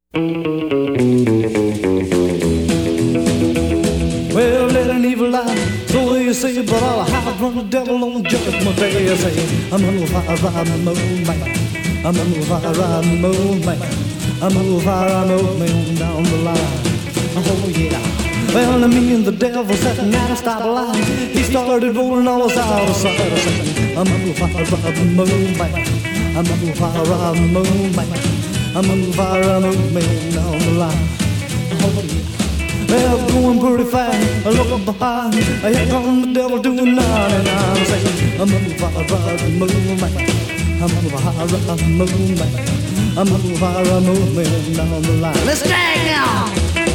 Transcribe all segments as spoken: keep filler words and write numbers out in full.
Well, let an evil lie, so you say, but I'll hide from the devil on judgment day. I say, I'm gonna fire ride the moon man, I'm gonna fire ride the moon man, I'm gonna fire ride the moon down the line. Oh yeah. Well, me and the devil sat at a stoplight. He started rolling all us out of sight. I said, I'm gonna fire ride the moon man, I'm gonna fire ride the moon man, I'm gonna fire ride the moon down the line. Oh yeah. Well, going pretty fast, I look behind. Here comes the devil doing ninety-nine. Saying, I'm gonna fire ride the moon man, I'm gonna fire ride the moon man, I'm gonna fire ride the moon down the line. Let's drag now.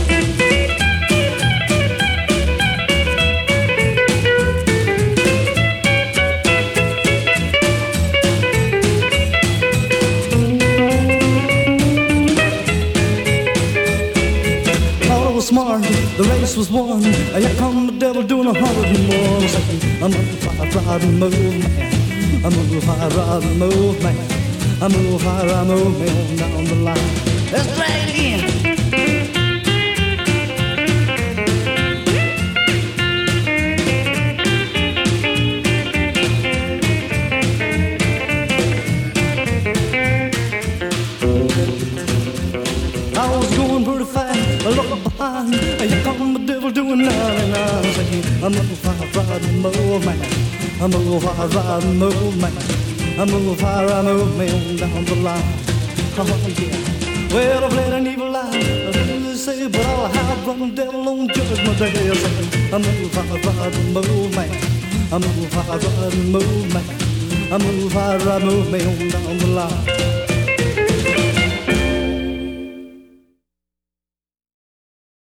Smart, the race was won. Here come the devil doing a hundred and more. Saying, I'm gonna fire ride the moon man, I'm gonna fire ride the moon man, I'm gonna fire ride the moon down the line. Let's play it again. I was going pretty fast, I looked behind. Here come the devil doing ninety-nine. Saying, I'm gonna fire ride the moon man, I'm gonna fire ride the moon man, I'm gonna fire ride the moon down the line. Oh yeah. Well, I've let an evil lie, I didn't say, but I'll hide from the devil on judgment day. Saying, I'm gonna fire ride the moon man, I'm gonna fire ride the moon man, I'm gonna fire ride the moon down the line.